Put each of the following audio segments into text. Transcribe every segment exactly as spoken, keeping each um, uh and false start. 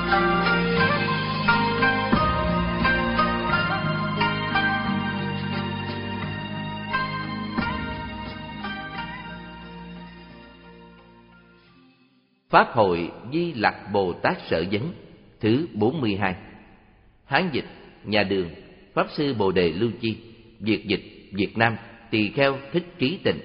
Pháp hội Di Lặc Bồ Tát Sở Vấn thứ bốn mươi hai. Hán dịch nhà Đường, Pháp sư Bồ Đề Lưu Chi. Việt dịch Việt Nam, Tỳ Kheo Thích Trí Tịnh.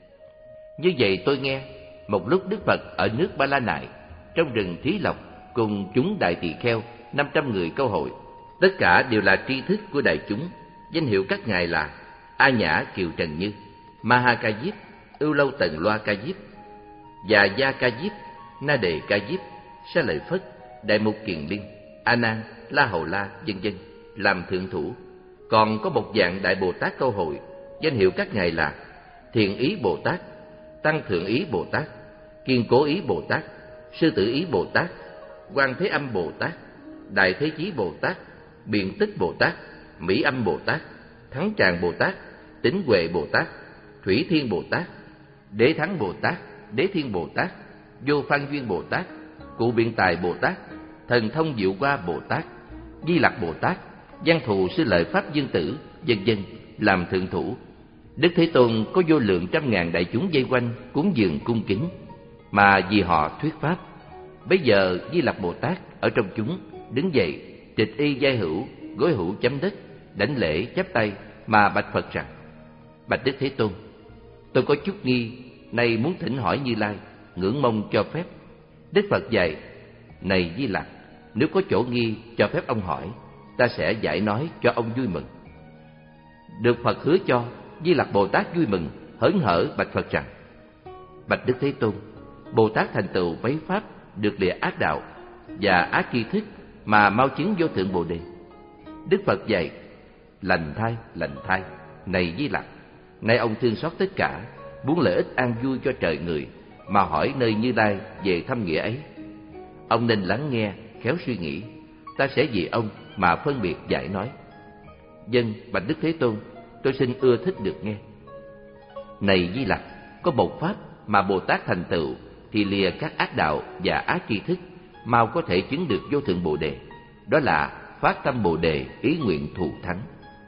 Như vậy tôi nghe, một lúc Đức Phật ở nước Ba La Nại, trong rừng Thí Lộc, cùng chúng đại tỳ kheo năm trăm người câu hội. Tất cả đều là tri thức của đại chúng. Danh hiệu các ngài là A Nhã Kiều Trần Như, Ma Ha Ca Diếp, Ưu Lâu Tần Loa Ca Diếp, Già Gia Ca Diếp, Na Đề Ca Diếp, Sa Lợi Phất, Đại Mục Kiền Liên, A Nan, La Hầu La, vân vân làm thượng thủ. Còn có một dạng đại Bồ Tát câu hội, danh hiệu các ngài là Thiện Ý Bồ Tát, Tăng Thượng Ý Bồ Tát, Kiên Cố Ý Bồ Tát, Sư Tử Ý Bồ Tát, Quan Thế Âm Bồ Tát, Đại Thế Chí Bồ Tát, Biện Tích Bồ Tát, Mỹ Âm Bồ Tát, Thắng Tràng Bồ Tát, Tính Huệ Bồ Tát, Thủy Thiên Bồ Tát, Đế Thắng Bồ Tát, Đế Thiên Bồ Tát, Vô Phan Duyên Bồ Tát, Cụ Biện Tài Bồ Tát, Thần Thông Diệu Hoa Bồ Tát, Di Lặc Bồ Tát, Văn Thù Sư Lợi Pháp Dương Tử, vân vân làm thượng thủ. Đức Thế Tôn có vô lượng trăm ngàn đại chúng vây quanh cúng dường cung kính, mà vì họ thuyết pháp. Bây giờ Di Lặc Bồ Tát ở trong chúng đứng dậy, trịch y giai hữu, gối hữu chấm đất, đảnh lễ chắp tay mà bạch Phật rằng: Bạch Đức Thế Tôn, tôi có chút nghi, nay muốn thỉnh hỏi Như Lai, ngưỡng mong cho phép. Đức Phật dạy: Này Di Lặc, nếu có chỗ nghi cho phép ông hỏi, ta sẽ giải nói cho ông vui mừng. Được Phật hứa cho, Di Lặc Bồ Tát vui mừng, hớn hở bạch Phật rằng: Bạch Đức Thế Tôn, Bồ Tát thành tựu vấy pháp, được lìa ác đạo và ác tri thức mà mau chứng vô thượng Bồ Đề. Đức Phật dạy: Lành thai, lành thai, này Di Lặc, nay ông thương xót tất cả, muốn lợi ích an vui cho trời người, mà hỏi nơi Như Lai về thâm nghĩa ấy. Ông nên lắng nghe, khéo suy nghĩ, ta sẽ vì ông mà phân biệt giải nói. Dân bạch Đức Thế Tôn, tôi xin ưa thích được nghe. Này Di Lặc, có một pháp mà Bồ Tát thành tựu thì lìa các ác đạo và ác tri thức, mau có thể chứng được vô thượng Bồ Đề. Đó là phát tâm Bồ Đề, ý nguyện thù thắng.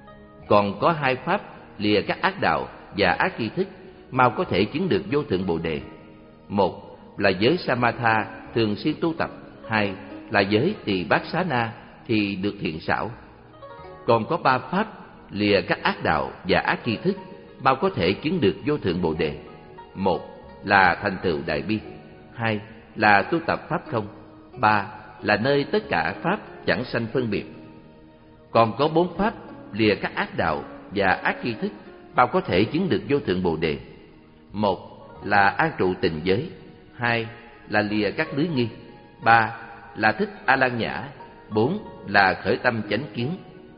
Còn có hai pháp lìa các ác đạo và ác tri thức, mau có thể chứng được vô thượng Bồ Đề. Một là giới Samatha thường xuyên tu tập, hai là giới Tỳ Bát Xá Na thì được thiện xảo. Còn có ba pháp lìa các ác đạo và ác tri thức, bao có thể chứng được vô thượng Bồ Đề. Một là thành tựu đại bi, hai là tu tập pháp không, ba là nơi tất cả pháp chẳng sanh phân biệt. Còn có bốn pháp lìa các ác đạo và ác tri thức, bao có thể chứng được vô thượng Bồ Đề. Một là an trụ tình giới, hai là lìa các lưới nghi, ba là thích A Lan Nhã, bốn là khởi tâm chánh kiến.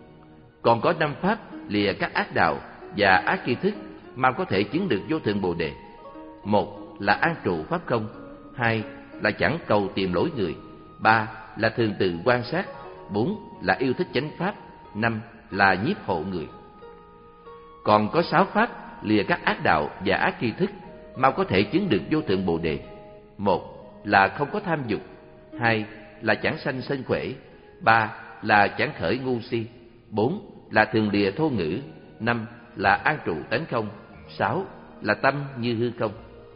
Còn có năm pháp lìa các ác đạo và ác tri thức, mà có thể chứng được vô thượng Bồ Đề. Một là an trụ pháp không, hai là chẳng cầu tìm lỗi người, ba là thường từ quan sát, bốn là yêu thích chánh pháp, năm là nhiếp hộ người. Còn có sáu pháp lìa các ác đạo và ác tri thức, mau có thể chứng được vô thượng Bồ Đề. Một là không có tham dục, hai là chẳng sanh sân khỏe, ba là chẳng khởi ngu si, bốn là thường lìa thô ngữ, năm là an trụ tánh không, sáu là tâm như hư không.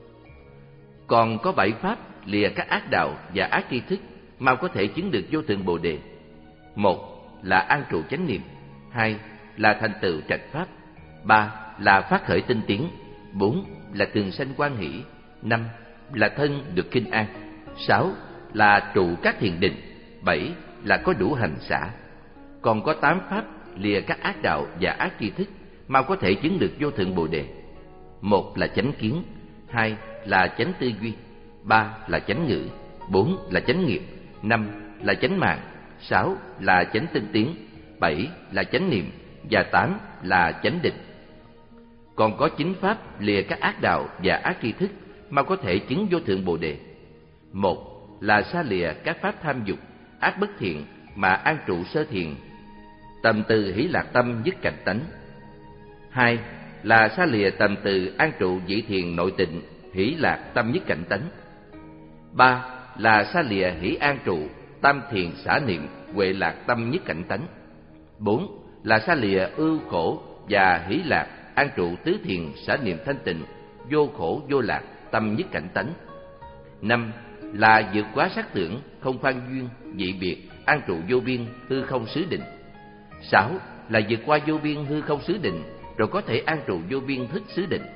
Còn có bảy pháp lìa các ác đạo và ác tri thức, mau có thể chứng được vô thượng Bồ Đề. Một là an trụ chánh niệm, hai là thành tựu trạch pháp, ba là phát khởi tinh tiến, bốn là thường sanh quan hỷ, năm là thân được kinh an, sáu là trụ các thiền định, bảy là có đủ hành xả. Còn có tám pháp lìa các ác đạo và ác tri thức, mau có thể chứng được vô thượng Bồ Đề. Một là chánh kiến, hai là chánh tư duy, ba là chánh ngữ, bốn là chánh nghiệp, năm là chánh mạng, sáu là chánh tinh tiến, bảy là chánh niệm và tám là chánh định. Còn có chín pháp lìa các ác đạo và ác tri thức, mau có thể chứng vô thượng Bồ Đề. Một là xa lìa các pháp tham dục, ác bất thiện mà an trụ sơ thiền, tầm từ hỷ lạc tâm dứt cảnh tánh. Hai là xa lìa tầm từ an trụ vị thiền nội tịnh, hỷ lạc tâm nhất cảnh tánh. Ba là xa lìa hỷ an trụ tam thiền xả niệm, huệ lạc tâm nhất cảnh tánh. Bốn là xa lìa ưu khổ và hỷ lạc, an trụ tứ thiền xả niệm thanh tịnh, vô khổ vô lạc tâm nhất cảnh tánh. Năm là vượt quá sắc tưởng, không phan duyên, dị biệt, an trụ vô biên hư không xứ định. Sáu là vượt qua vô biên hư không xứ định, rồi có thể an trụ vô biên thức xứ định.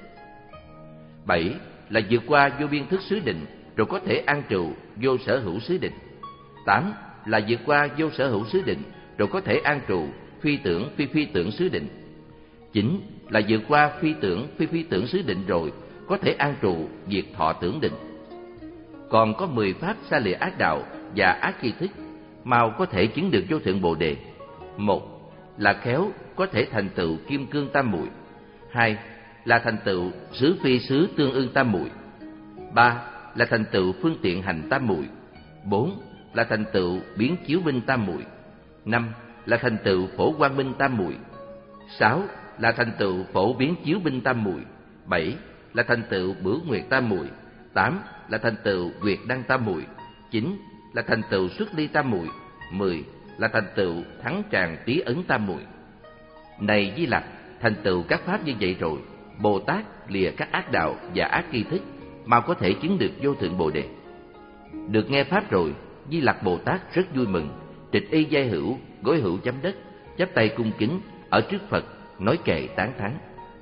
Bảy là vượt qua vô biên thức xứ định, rồi có thể an trụ vô sở hữu xứ định. Tám là vượt qua vô sở hữu xứ định, rồi có thể an trụ phi tưởng phi phi tưởng xứ định. Chín là vượt qua phi tưởng phi phi tưởng xứ định, rồi có thể an trụ diệt thọ tưởng định. Còn có mười pháp xa lìa ác đạo và ác tri thức, mau có thể chứng được vô thượng Bồ Đề. Một là khéo có thể thành tựu kim cương tam muội. Hai là thành tựu xứ phi xứ tương ưng tam muội. Ba là thành tựu phương tiện hành tam muội. Bốn là thành tựu biến chiếu minh tam muội. Năm là thành tựu phổ quang minh tam muội. Sáu là thành tựu phổ biến chiếu minh tam muội. Bảy là thành tựu bửu nguyệt tam muội. Tám là thành tựu nguyệt đăng tam muội. Chín là thành tựu xuất ly tam muội. Mười là thành tựu thắng tràng tí ấn tam muội. Này Di Lặc, thành tựu các pháp như vậy rồi, Bồ Tát lìa các ác đạo và ác tri thức, mau có thể chứng được vô thượng Bồ Đề. Được nghe pháp rồi, Di Lặc Bồ Tát rất vui mừng, trịch y giai hữu, gối hữu chấm đất, chắp tay cung kính ở trước Phật, nói kệ tán thán.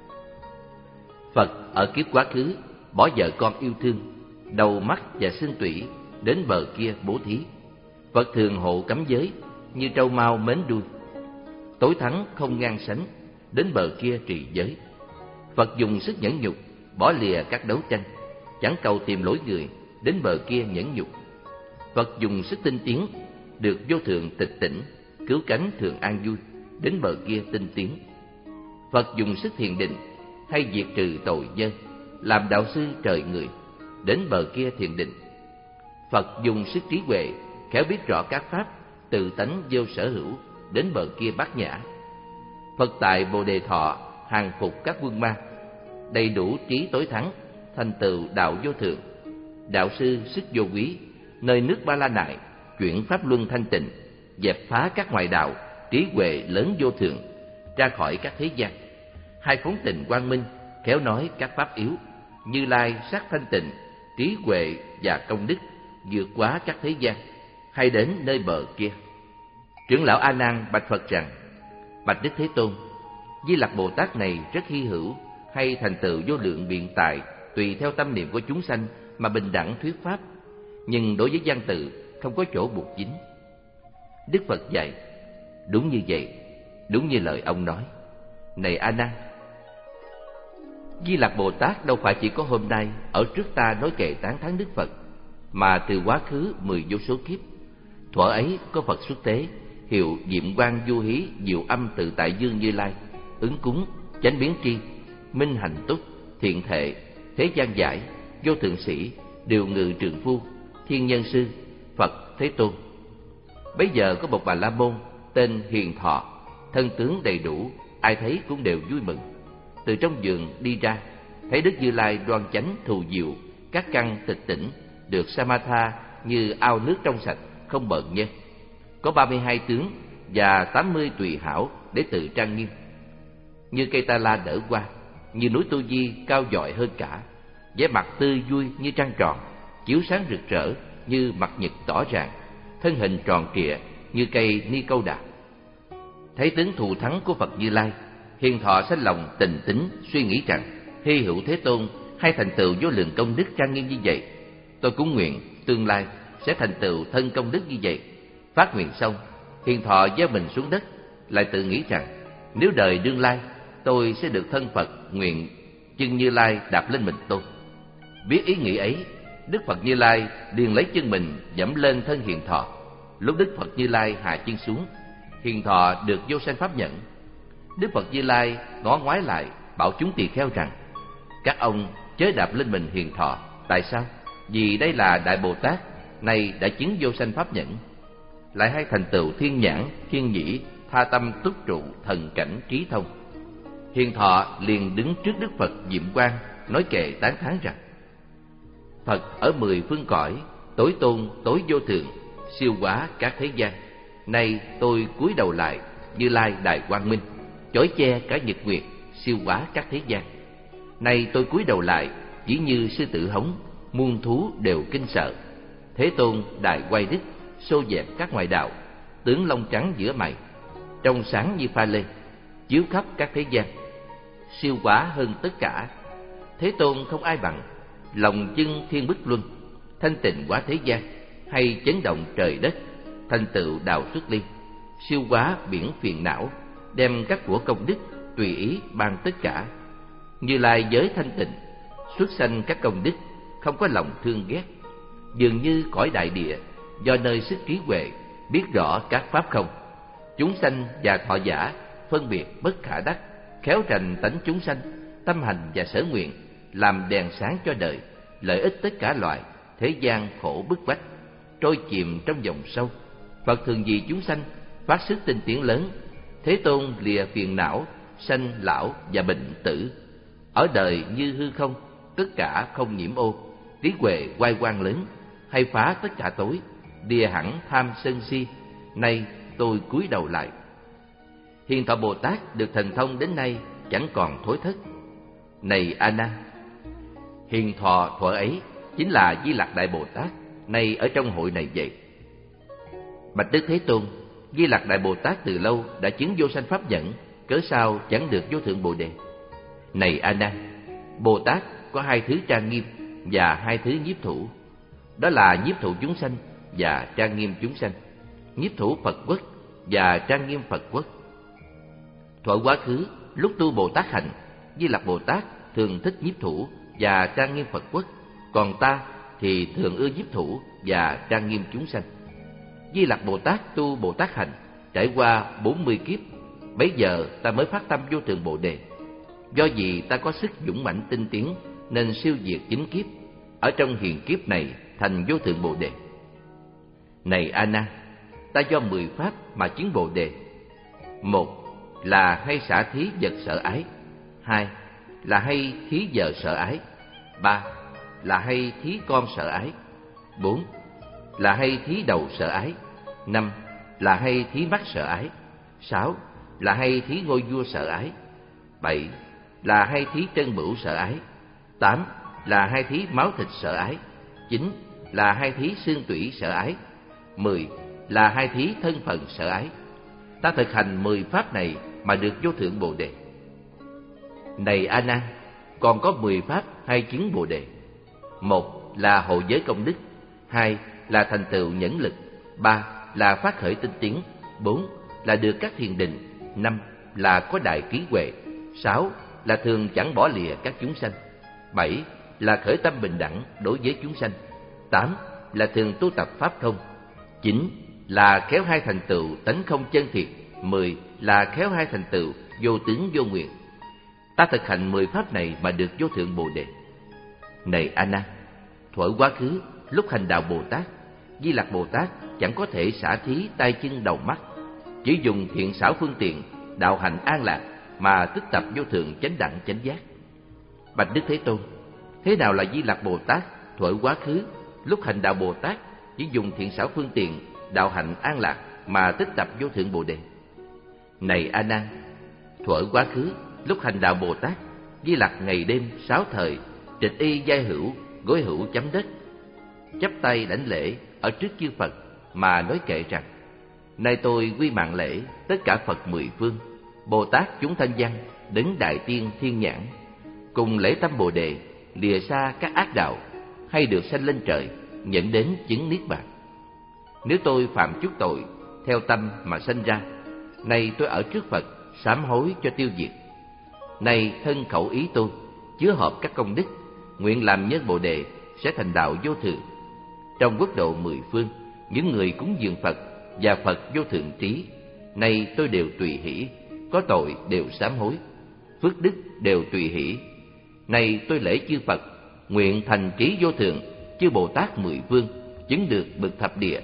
Phật ở kiếp quá khứ bỏ vợ con yêu thương, đầu mắt và xương tủy, đến bờ kia bố thí. Phật thường hộ cấm giới, như trâu mau mến đuôi. Tối thắng không ngang sánh, đến bờ kia trì giới. Phật dùng sức nhẫn nhục, bỏ lìa các đấu tranh, chẳng cầu tìm lỗi người, đến bờ kia nhẫn nhục. Phật dùng sức tinh tiến, được vô thượng tịch tỉnh, cứu cánh thường an vui, đến bờ kia tinh tiến. Phật dùng sức thiền định, hay diệt trừ tội nhân, làm đạo sư trời người, đến bờ kia thiền định. Phật dùng sức trí huệ, khéo biết rõ các pháp, tự tánh vô sở hữu, đến bờ kia bát nhã. Phật tại Bồ Đề Thọ, hàng phục các quân ma, đầy đủ trí tối thắng, thành tựu đạo vô thượng. Đạo sư sức vô quý, nơi nước Ba La Nại, chuyển pháp luân thanh tịnh, dẹp phá các ngoại đạo, trí huệ lớn vô thượng, ra khỏi các thế gian. Hai phóng tình quang minh, khéo nói các pháp yếu, Như Lai sắc thanh tịnh, trí huệ và công đức, vượt quá các thế gian, hay đến nơi bờ kia. Trưởng lão A Nan bạch Phật rằng: Bạch Đức Thế Tôn, Di Lặc Bồ Tát này rất hy hữu, hay thành tựu vô lượng biện tài, tùy theo tâm niệm của chúng sanh mà bình đẳng thuyết pháp, nhưng đối với văn tự không có chỗ buộc dính. Đức Phật dạy: Đúng như vậy, đúng như lời ông nói. Này A Nan, Di Lặc Bồ Tát đâu phải chỉ có hôm nay ở trước ta nói kệ tán thán Đức Phật, mà từ quá khứ mười vô số kiếp. Thuở ấy có Phật xuất thế, hiệu Diệm Quang Du Hí Diệu Âm Tự Tại Dương Như Lai, ứng cúng, chánh biến tri, minh hành túc, thiện thệ, thế gian giải, vô thượng sĩ, điều ngự trượng phu, thiên nhân sư, Phật Thế Tôn. Bấy giờ có một Bà La Môn tên Hiền Thọ, thân tướng đầy đủ, ai thấy cũng đều vui mừng. Từ trong giường đi ra, thấy Đức Như Lai đoan chánh thù diệu, các căn tịch tỉnh, được Samatha như ao nước trong sạch, không bợn nhơ. Có ba mươi hai tướng và tám mươi tùy hảo để tự trang nghiêm, như cây ta la đỡ qua, như núi Tu Di cao dọi hơn cả, vẻ mặt tươi vui như trăng tròn, chiếu sáng rực rỡ như mặt nhật tỏ ràng, thân hình tròn trịa như cây ni câu đà. Thấy tướng thù thắng của Phật Như Lai, Hiền Thọ sanh lòng tình tính, suy nghĩ rằng: hy hữu Thế Tôn hay thành tựu vô lượng công đức trang nghiêm như vậy, tôi cũng nguyện tương lai sẽ thành tựu thân công đức như vậy. Phát nguyện xong, Hiền Thọ gieo mình xuống đất, lại tự nghĩ rằng: nếu đời đương lai tôi sẽ được thân Phật, nguyện chân Như Lai đạp lên mình tôi. Biết ý nghĩ ấy, Đức Phật Như Lai liền lấy chân mình dẫm lên thân Hiền Thọ. Lúc Đức Phật Như Lai hạ chân xuống, Hiền Thọ được vô sanh pháp nhẫn. Đức Phật Như Lai ngó ngoái lại, bảo chúng tỳ kheo rằng: các ông chớ đạp lên mình Hiền Thọ. Tại sao? Vì đây là Đại Bồ Tát, nay đã chứng vô sanh pháp nhẫn, lại hay thành tựu thiên nhãn, thiên nhĩ, tha tâm túc trụ, thần cảnh trí thông. Hiền Thọ liền đứng trước Đức Phật Diệm Quang, nói kệ tán thán rằng: Phật ở mười phương cõi, tối tôn tối vô thượng, siêu hóa các thế gian. Nay tôi cúi đầu lại, Như Lai Đại Quang Minh, chói che cả nhật nguyệt, siêu hóa các thế gian. Nay tôi cúi đầu lại, chỉ như sư tử hống, muôn thú đều kinh sợ. Thế Tôn Đại Quay Đức, xô dẹp các ngoại đạo, tướng lông trắng giữa mày, trong sáng như pha lê, chiếu khắp các thế gian, siêu hóa hơn tất cả. Thế Tôn không ai bằng, lòng dưng thiên bích luân, thanh tịnh hóa thế gian, hay chấn động trời đất, thành tựu đạo xuất ly, siêu hóa biển phiền não, đem các của công đức tùy ý ban tất cả. Như Lai giới thanh tịnh, xuất sanh các công đức, không có lòng thương ghét. Dường như cõi đại địa, do nơi sức trí huệ, biết rõ các pháp không. Chúng sanh và thọ giả, phân biệt bất khả đắc, khéo rành tánh chúng sanh, tâm hành và sở nguyện, làm đèn sáng cho đời, lợi ích tất cả loài, thế gian khổ bức bách, trôi chìm trong dòng sâu. Phật thường vì chúng sanh, phát sức tinh tiến lớn. Thế Tôn lìa phiền não, sanh lão và bệnh tử. Ở đời như hư không, tất cả không nhiễm ô, trí huệ oai quang lớn, hay phá tất cả tối, lìa hẳn tham sân si. Nay tôi cúi đầu lại. Hiền Thọ Bồ Tát được thần thông đến nay chẳng còn thối thất. Này A Nan, hiền thọ thuở ấy chính là Di Lặc Đại Bồ Tát, nay ở trong hội này vậy. Bạch Đức Thế Tôn, Di Lặc Đại Bồ Tát từ lâu đã chứng vô sanh pháp nhẫn, cớ sao chẳng được vô thượng Bồ Đề? Này A Nan, Bồ Tát có hai thứ trang nghiêm và hai thứ nhiếp thủ, đó là nhiếp thủ chúng sanh và trang nghiêm chúng sanh, nhiếp thủ Phật quốc và trang nghiêm Phật quốc. Thuở quá khứ, lúc tu Bồ Tát hành, Di Lặc Bồ Tát thường thích nhiếp thủ và trang nghiêm Phật quốc, còn ta thì thường ưa nhiếp thủ và trang nghiêm chúng sanh. Di Lặc Bồ Tát tu Bồ Tát hành, trải qua bốn mươi kiếp, bấy giờ ta mới phát tâm vô thượng Bồ Đề. Do vì ta có sức dũng mãnh tinh tiến, nên siêu diệt chín kiếp, ở trong hiền kiếp này thành vô thượng Bồ Đề. Này A Nan, ta do mười pháp mà chứng Bồ Đề. Một là hay xả thí vật sợ ái. Hai là hay thí vợ sợ ái. Ba là hay thí con sợ ái. Bốn là hay thí đầu sợ ái. Năm là hay thí mắt sợ ái. Sáu là hay thí ngôi vua sợ ái. Bảy là hay thí trân bửu sợ ái. Tám là hay thí máu thịt sợ ái. Chín là hay thí xương tủy sợ ái. Mười là hay thí thân phận sợ ái. Ta thực hành mười pháp này mà được vô thượng Bồ Đề. Này A Nan, còn có mười pháp hay chứng Bồ Đề. Một là hộ giới công đức. Hai là thành tựu nhẫn lực. Ba là phát khởi tinh tiến. Bốn là được các thiền định. Năm là có đại trí huệ. Sáu là thường chẳng bỏ lìa các chúng sanh. Bảy là khởi tâm bình đẳng đối với chúng sanh. Tám là thường tu tập pháp không. Chín là khéo hai thành tựu tánh không chân thiệt. Mười là khéo hai thành tựu vô tướng vô nguyện. Ta thực hành mười pháp này mà được vô thượng Bồ Đề. Này A Nan, thuở quá khứ, lúc hành đạo Bồ Tát, Di Lặc Bồ Tát chẳng có thể xả thí tay chân đầu mắt, chỉ dùng thiện xảo phương tiện đạo hành an lạc mà tích tập vô thượng chánh đẳng chánh giác. Bạch Đức Thế Tôn, thế nào là Di Lặc Bồ Tát thuở quá khứ, lúc hành đạo Bồ Tát chỉ dùng thiện xảo phương tiện đạo hạnh an lạc mà tích tập vô thượng Bồ Đề? Này A Nan, thuở quá khứ, lúc hành đạo Bồ Tát, Di Lặc ngày đêm sáu thời trịch y giai hữu, gối hữu chấm đất, chắp tay đảnh lễ ở trước chư Phật mà nói kệ rằng: nay tôi quy mạng lễ tất cả Phật mười phương, Bồ Tát chúng thanh văn, đấng đại tiên thiên nhãn, cùng lễ tâm Bồ Đề, lìa xa các ác đạo, hay được sanh lên trời, nhận đến chứng niết bàn. Nếu tôi phạm chút tội theo tâm mà sanh ra, nay tôi ở trước Phật sám hối cho tiêu diệt. Nay thân khẩu ý tôi chứa hợp các công đức, nguyện làm nhân Bồ Đề sẽ thành đạo vô thượng. Trong quốc độ mười phương, những người cúng dường Phật và Phật vô thượng trí, nay tôi đều tùy hỷ, có tội đều sám hối, phước đức đều tùy hỷ. Nay tôi lễ chư Phật, nguyện thành trí vô thượng, chư Bồ Tát mười phương chứng được bậc thập địa.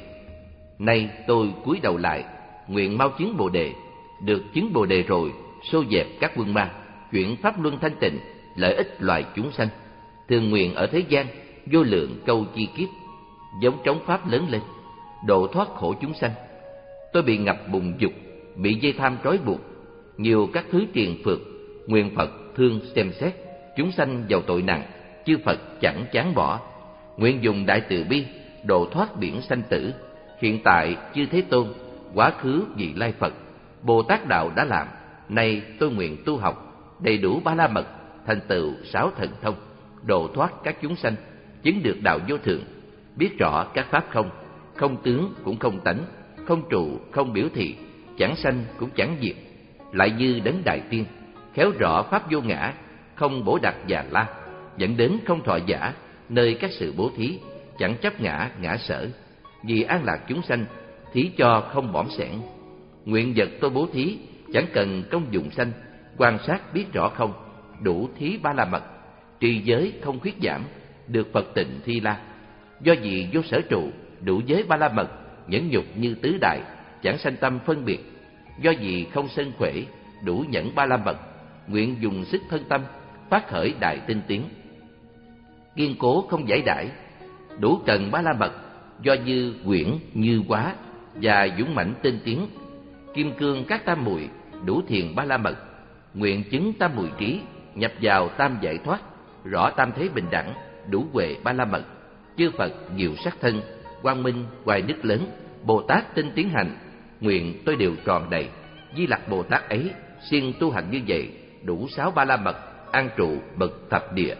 Nay tôi cúi đầu lại, nguyện mau chứng Bồ Đề, được chứng Bồ Đề rồi, xô dẹp các quân ma, chuyển pháp luân thanh tịnh, lợi ích loài chúng sanh, thường nguyện ở thế gian vô lượng câu chi kiếp, giống trống pháp lớn lên, độ thoát khổ chúng sanh. Tôi bị ngập bùn dục, bị dây tham trói buộc, nhiều các thứ triền phược, nguyện Phật thương xem xét. Chúng sanh giàu tội nặng, chư Phật chẳng chán bỏ. Nguyện dùng đại từ bi, độ thoát biển sanh tử. Hiện tại chư Thế Tôn, quá khứ vị lai Phật, Bồ Tát đạo đã làm. Nay tôi nguyện tu học đầy đủ ba la mật, thành tựu sáu thần thông, độ thoát các chúng sanh, chứng được đạo vô thượng, biết rõ các pháp không, không tướng cũng không tánh, không trụ không biểu thị, chẳng sanh cũng chẳng diệt. Lại như đấng đại tiên, khéo rõ pháp vô ngã, không bổ đặc già la, dẫn đến không thọ giả, nơi các sự bố thí, chẳng chấp ngã ngã sở. Vì an lạc chúng sanh, thí cho không bỏm sẻn. Nguyện vật tôi bố thí, chẳng cần công dụng sanh, quan sát biết rõ không, đủ thí ba la mật, trì giới không khuyết giảm, được Phật tịnh thi la. Do gì vô sở trụ, đủ giới ba la mật, nhẫn nhục như tứ đại, chẳng sanh tâm phân biệt. Do gì không sân khỏe, đủ nhẫn ba la mật, nguyện dùng sức thân tâm, phát khởi đại tinh tiến. Kiên cố không giải đãi, đủ trần ba la mật, do như quyển như quá, và dũng mãnh tinh tiến. Kim cương các tam muội, đủ thiền ba la mật, nguyện chứng tam muội trí, nhập vào tam giải thoát, rõ tam thế bình đẳng, đủ huệ ba la mật. Chư Phật nhiều sắc thân, quang minh hoài đức lớn, Bồ Tát tinh tiến hành, nguyện tôi đều tròn đầy. Di Lặc Bồ Tát ấy siêng tu hành như vậy, đủ sáu ba la mật, an trụ bậc thập địa.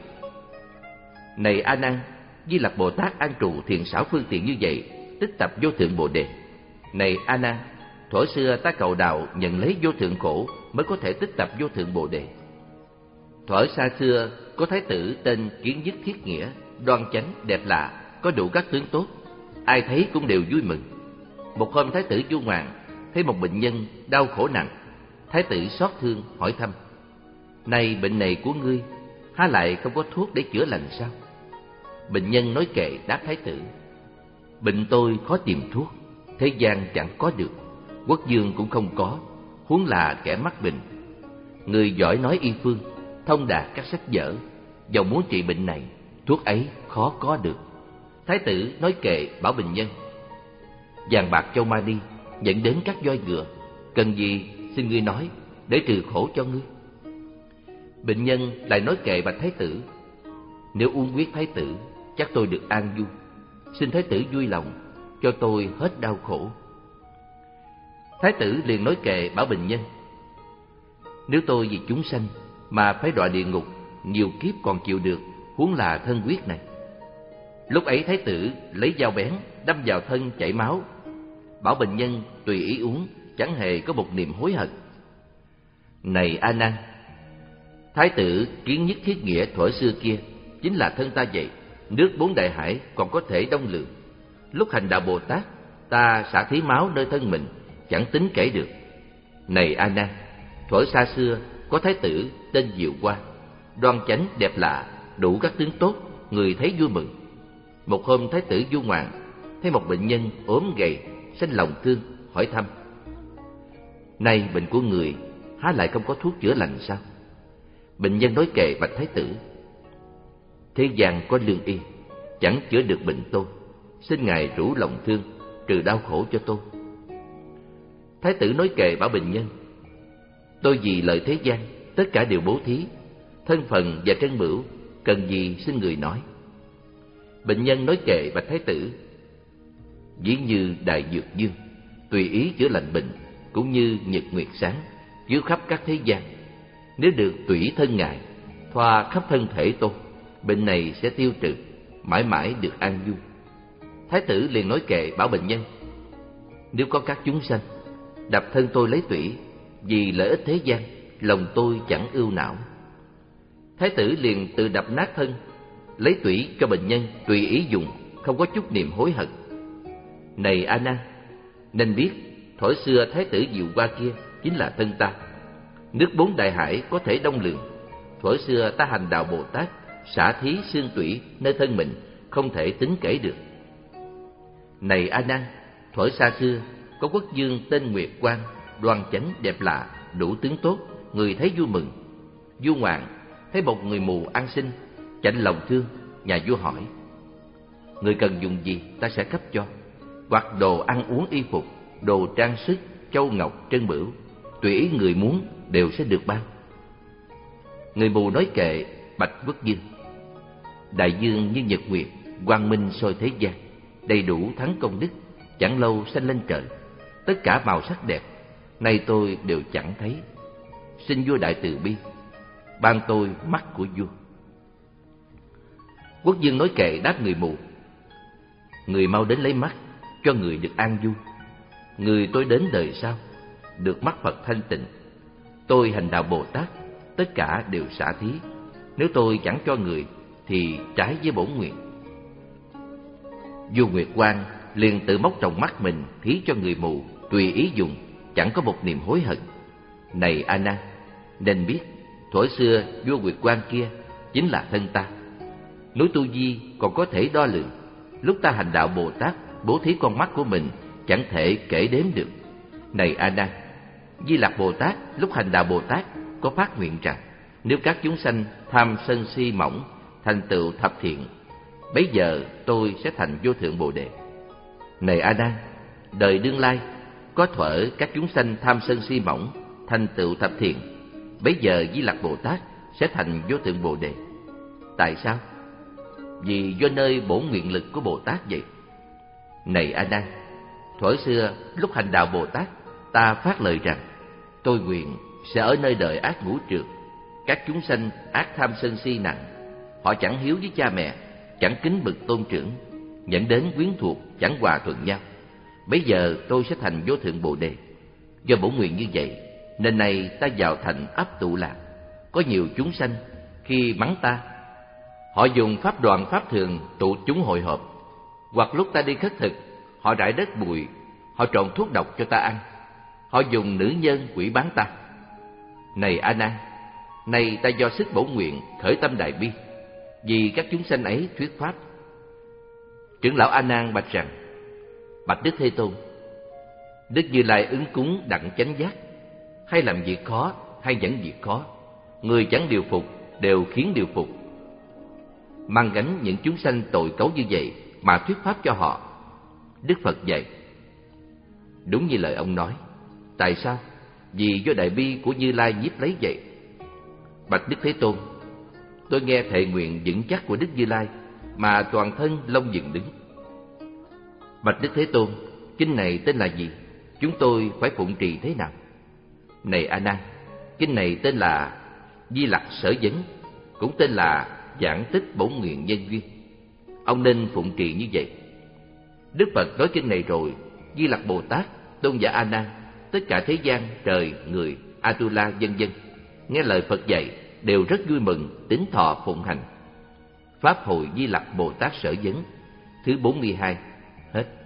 Này A Nan, Di Lặc Bồ Tát an trụ thiền sáu phương tiện như vậy, tích tập vô thượng bồ đề. Này A Nan, thuở xưa ta cầu đạo nhận lấy vô thượng khổ, mới có thể tích tập vô thượng bồ đề. Thuở xa xưa có thái tử tên Kiến Dứt Thiết Nghĩa, đoan chánh đẹp lạ, có đủ các tướng tốt, ai thấy cũng đều vui mừng. Một hôm thái tử Du Hoàng thấy một bệnh nhân đau khổ nặng, thái tử xót thương hỏi thăm: này bệnh này của ngươi, há lại không có thuốc để chữa lành sao? Bệnh nhân nói kệ đáp thái tử: bệnh tôi khó tìm thuốc, thế gian chẳng có được, quốc dương cũng không có, huống là kẻ mắc bệnh. Người giỏi nói y phương, thông đạt các sách vở, dầu muốn trị bệnh này, thuốc ấy khó có được. Thái tử nói kệ bảo bệnh nhân: vàng bạc châu mai đi, dẫn đến các voi ngựa, cần gì xin ngươi nói, để trừ khổ cho ngươi. Bệnh nhân lại nói kệ bạch thái tử: nếu uống huyết thái tử, chắc tôi được an vui, xin thái tử vui lòng, cho tôi hết đau khổ. Thái tử liền nói kệ bảo bệnh nhân: nếu tôi vì chúng sanh mà phải đọa địa ngục, nhiều kiếp còn chịu được, huống là thân huyết này. Lúc ấy thái tử lấy dao bén đâm vào thân chảy máu, bảo bệnh nhân tùy ý uống, chẳng hề có một niệm hối hận. Này A Nan, thái tử Kiến Nhất Thiết Nghĩa thuở xưa kia chính là thân ta vậy, nước bốn đại hải còn có thể đông lượng. Lúc hành đạo Bồ Tát, ta xả thí máu nơi thân mình, chẳng tính kể được. Này A Nan, thuở xa xưa có thái tử tên Diệu Hoa, đoan chánh đẹp lạ, đủ các tướng tốt, người thấy vui mừng. Một hôm thái tử Du Hoàng thấy một bệnh nhân ốm gầy, sanh lòng thương, hỏi thăm: nay bệnh của người há lại không có thuốc chữa lành sao? Bệnh nhân nói kệ bạch thái tử: thế gian có lương y, chẳng chữa được bệnh tôi, xin ngài rủ lòng thương, trừ đau khổ cho tôi. Thái tử nói kệ bảo bệnh nhân: tôi vì lợi thế gian, tất cả đều bố thí, thân phận và trân bửu, cần gì xin người nói. Bệnh nhân nói kệ bạch thái tử: ví như đại dược dương, tùy ý chữa lành bệnh, cũng như nhật nguyệt sáng, chiếu khắp các thế gian. Nếu được tủy thân ngài, thoa khắp thân thể tôi, bệnh này sẽ tiêu trừ, mãi mãi được an vui. Thái tử liền nói kệ bảo bệnh nhân: nếu có các chúng sanh đập thân tôi lấy tủy, vì lợi ích thế gian, lòng tôi chẳng ưu não. Thái tử liền tự đập nát thân, lấy tủy cho bệnh nhân tùy ý dùng, không có chút niềm hối hận. Này A Nan, nên biết thuở xưa thái tử Diệu Hoa kia chính là thân ta. Nước bốn đại hải có thể đông lượng, thuở xưa ta hành đạo Bồ Tát, xả thí xương tủy nơi thân mình, không thể tính kể được. Này A Nan, thuở xa xưa có quốc vương tên Nguyệt Quang, đoan chánh đẹp lạ, đủ tướng tốt, người thấy vui mừng. Du Hoàng thấy một người mù ăn xin, chạnh lòng thương, nhà vua hỏi: người cần dùng gì ta sẽ cấp cho. hoặc đồ ăn uống y phục, đồ trang sức, châu ngọc, trân bửu, tùy ý người muốn đều sẽ được ban. Người mù nói kệ Bạch Quốc Dương: đại dương như nhật nguyệt, quang minh soi thế gian, đầy đủ thắng công đức, chẳng lâu sanh lên trời. Tất cả màu sắc đẹp, nay tôi đều chẳng thấy. Xin vua đại từ bi, ban tôi mắt của vua. Quốc Dương nói kệ đáp người mù: người mau đến lấy mắt, cho người được an vui. Người tôi đến đời sau, được mắt Phật thanh tịnh. Tôi hành đạo Bồ Tát, tất cả đều xả thí. Nếu tôi chẳng cho người, thì trái với bổn nguyện. Vua Nguyệt Quang liền tự móc trong mắt mình thí cho người mù, tùy ý dùng, chẳng có một niềm hối hận. Này A Nan, nên biết thuở xưa vua Nguyệt Quang kia chính là thân ta. Núi Tu Di còn có thể đo lường. Lúc ta hành đạo Bồ Tát, bố thí con mắt của mình chẳng thể kể đếm được. Này A Nan, Di Lặc Bồ Tát lúc hành đạo Bồ Tát có phát nguyện rằng: nếu các chúng sanh tham sân si mỏng thành tựu thập thiện, bấy giờ tôi sẽ thành vô thượng Bồ Đề. Này A Nan, đời đương lai có thuở các chúng sanh tham sân si mỏng thành tựu thập thiện, bấy giờ Di Lặc Bồ Tát sẽ thành vô thượng Bồ Đề. Tại sao? Vì do nơi bổn nguyện lực của Bồ Tát vậy. Này A Nan, thuở xưa lúc hành đạo Bồ Tát, ta phát lời rằng: tôi nguyện sẽ ở nơi đời ác ngũ trược. Các chúng sanh ác tham sân si nặng, họ chẳng hiếu với cha mẹ, chẳng kính bậc tôn trưởng, dẫn đến quyến thuộc, chẳng hòa thuận nhau. Bấy giờ tôi sẽ thành vô thượng Bồ Đề. Do bổn nguyện như vậy, nên nay ta vào thành Ấp Tụ Lạc. Có nhiều chúng sanh khi mắng ta, họ dùng pháp đoạn pháp thường tụ chúng hội họp, hoặc lúc ta đi khất thực, họ rải đất bụi, họ trộn thuốc độc cho ta ăn, họ dùng nữ nhân quỷ bán ta. Này A Nan, nay ta do sức bổn nguyện khởi tâm đại bi, vì các chúng sanh ấy thuyết pháp. Trưởng lão A Nan bạch rằng: bạch Đức Thế Tôn, Đức Như Lai ứng cúng đặng chánh giác, hay làm việc khó hay dẫn việc khó, người chẳng điều phục đều khiến điều phục. Mang gánh những chúng sanh tội cấu như vậy mà thuyết pháp cho họ. Đức Phật dạy: đúng như lời ông nói. Tại sao? Vì do đại bi của Như Lai nhiếp lấy vậy. Bạch Đức Thế Tôn, tôi nghe thệ nguyện vững chắc của Đức Như Lai mà toàn thân lông dựng đứng. Bạch Đức Thế Tôn, kinh này tên là gì? Chúng tôi phải phụng trì thế nào? Này A Nan, kinh này tên là Di Lặc Sở Vấn, cũng tên là Giảng Tích Bổn Nguyện Nhân Duyên. Ông nên phụng trì như vậy. Đức Phật nói kinh này rồi, Di Lặc Bồ Tát, Tôn giả A Nan, tất cả thế gian, trời, người, Atula vân vân nghe lời Phật dạy đều rất vui mừng, tín thọ phụng hành. Pháp hội Di Lặc Bồ Tát Sở Vấn thứ bốn mươi hai hết.